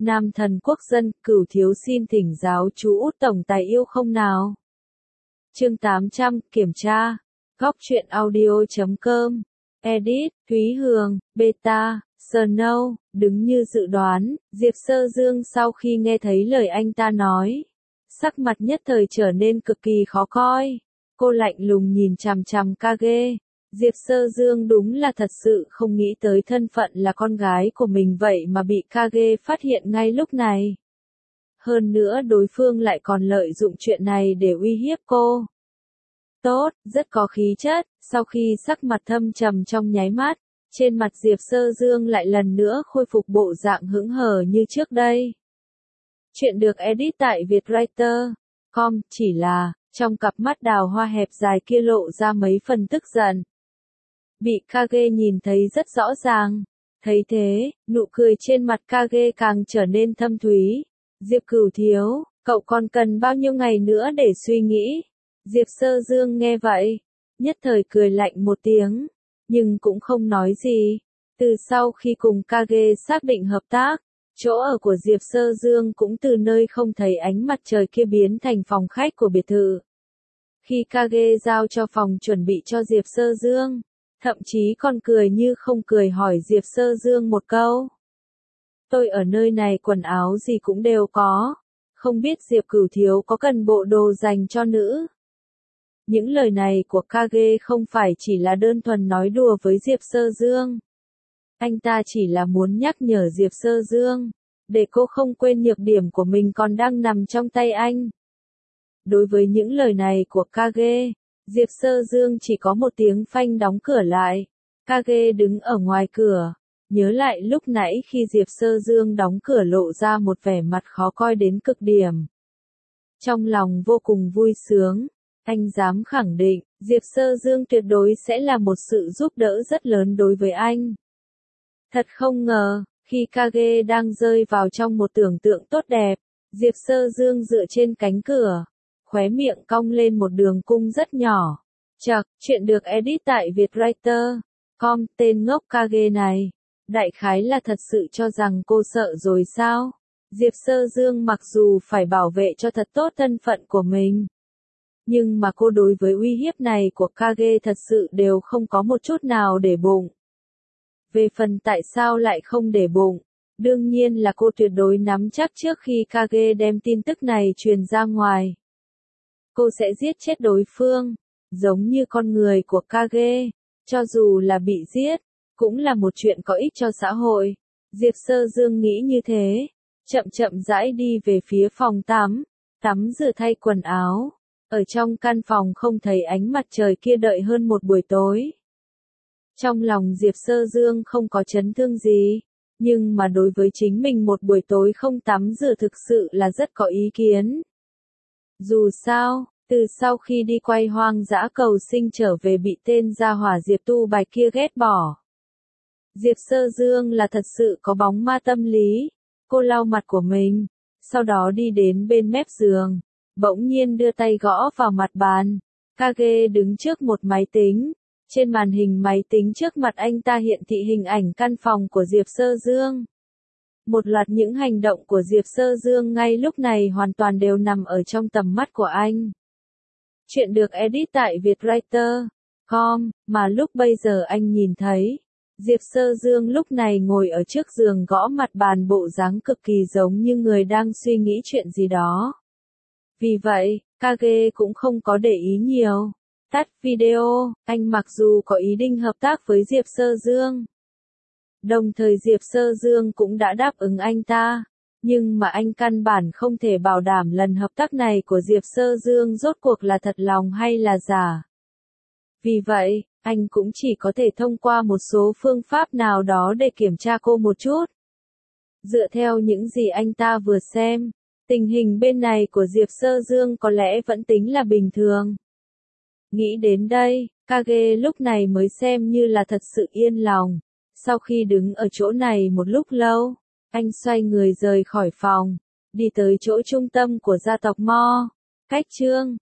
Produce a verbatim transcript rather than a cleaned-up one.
Nam thần quốc dân, Cửu thiếu xin thỉnh giáo chú Út tổng tài yêu không nào. Chương tám trăm, kiểm tra. Góc truyện audio chấm com. Edit, Thúy Hường, Beta, Snow, đứng như dự đoán, Diệp Sơ Dương sau khi nghe thấy lời anh ta nói, sắc mặt nhất thời trở nên cực kỳ khó coi. Cô lạnh lùng nhìn chằm chằm Kage. Diệp Sơ Dương đúng là thật sự không nghĩ tới thân phận là con gái của mình vậy mà bị Kage phát hiện ngay lúc này. Hơn nữa đối phương lại còn lợi dụng chuyện này để uy hiếp cô. Tốt, rất có khí chất, sau khi sắc mặt thâm trầm trong nháy mắt, trên mặt Diệp Sơ Dương lại lần nữa khôi phục bộ dạng hững hờ như trước đây. Chuyện được edit tại vietwriter chấm com, chỉ là, trong cặp mắt đào hoa hẹp dài kia lộ ra mấy phần tức giận. Bị Kage nhìn thấy rất rõ ràng. Thấy thế, nụ cười trên mặt Kage càng trở nên thâm thúy. Diệp Cửu thiếu, cậu còn cần bao nhiêu ngày nữa để suy nghĩ? Diệp Sơ Dương nghe vậy, nhất thời cười lạnh một tiếng, nhưng cũng không nói gì. Từ sau khi cùng Kage xác định hợp tác, chỗ ở của Diệp Sơ Dương cũng từ nơi không thấy ánh mặt trời kia biến thành phòng khách của biệt thự. Khi Kage giao cho phòng chuẩn bị cho Diệp Sơ Dương, thậm chí còn cười như không cười hỏi Diệp Sơ Dương một câu. Tôi ở nơi này quần áo gì cũng đều có, không biết Diệp Cửu thiếu có cần bộ đồ dành cho nữ. Những lời này của Kage không phải chỉ là đơn thuần nói đùa với Diệp Sơ Dương. Anh ta chỉ là muốn nhắc nhở Diệp Sơ Dương, để cô không quên nhược điểm của mình còn đang nằm trong tay anh. Đối với những lời này của Kage, Diệp Sơ Dương chỉ có một tiếng phanh đóng cửa lại. Kage đứng ở ngoài cửa, nhớ lại lúc nãy khi Diệp Sơ Dương đóng cửa lộ ra một vẻ mặt khó coi đến cực điểm. Trong lòng vô cùng vui sướng, anh dám khẳng định, Diệp Sơ Dương tuyệt đối sẽ là một sự giúp đỡ rất lớn đối với anh. Thật không ngờ, khi Kage đang rơi vào trong một tưởng tượng tốt đẹp, Diệp Sơ Dương dựa trên cánh cửa, khóe miệng cong lên một đường cung rất nhỏ. Chậc, chuyện được edit tại vietwriter chấm com, tên ngốc Kage này. Đại khái là thật sự cho rằng cô sợ rồi sao? Diệp Sơ Dương mặc dù phải bảo vệ cho thật tốt thân phận của mình, nhưng mà cô đối với uy hiếp này của Kage thật sự đều không có một chút nào để bụng. Về phần tại sao lại không để bụng, đương nhiên là cô tuyệt đối nắm chắc trước khi Kage đem tin tức này truyền ra ngoài, cô sẽ giết chết đối phương, giống như con người của Kage, cho dù là bị giết, cũng là một chuyện có ích cho xã hội. Diệp Sơ Dương nghĩ như thế, chậm chậm rãi đi về phía phòng tắm, tắm rửa thay quần áo. Ở trong căn phòng không thấy ánh mặt trời kia đợi hơn một buổi tối. Trong lòng Diệp Sơ Dương không có chấn thương gì, nhưng mà đối với chính mình một buổi tối không tắm rửa thực sự là rất có ý kiến. Dù sao, từ sau khi đi quay Hoang Dã Cầu Sinh trở về bị tên gia hỏa Diệp Tu Bạch kia ghét bỏ. Diệp Sơ Dương là thật sự có bóng ma tâm lý. Cô lau mặt của mình, sau đó đi đến bên mép giường, bỗng nhiên đưa tay gõ vào mặt bàn. Kage đứng trước một máy tính, trên màn hình máy tính trước mặt anh ta hiện thị hình ảnh căn phòng của Diệp Sơ Dương. Một loạt những hành động của Diệp Sơ Dương ngay lúc này hoàn toàn đều nằm ở trong tầm mắt của anh. Chuyện được edit tại vietwriter chấm com, mà lúc bây giờ anh nhìn thấy, Diệp Sơ Dương lúc này ngồi ở trước giường gõ mặt bàn bộ dáng cực kỳ giống như người đang suy nghĩ chuyện gì đó. Vì vậy, Kage cũng không có để ý nhiều. Tắt video, anh mặc dù có ý định hợp tác với Diệp Sơ Dương. Đồng thời Diệp Sơ Dương cũng đã đáp ứng anh ta. Nhưng mà anh căn bản không thể bảo đảm lần hợp tác này của Diệp Sơ Dương rốt cuộc là thật lòng hay là giả. Vì vậy, anh cũng chỉ có thể thông qua một số phương pháp nào đó để kiểm tra cô một chút. Dựa theo những gì anh ta vừa xem, tình hình bên này của Diệp Sơ Dương có lẽ vẫn tính là bình thường. Nghĩ đến đây, Kage lúc này mới xem như là thật sự yên lòng. Sau khi đứng ở chỗ này một lúc lâu, anh xoay người rời khỏi phòng, đi tới chỗ trung tâm của gia tộc Mo. Cách chương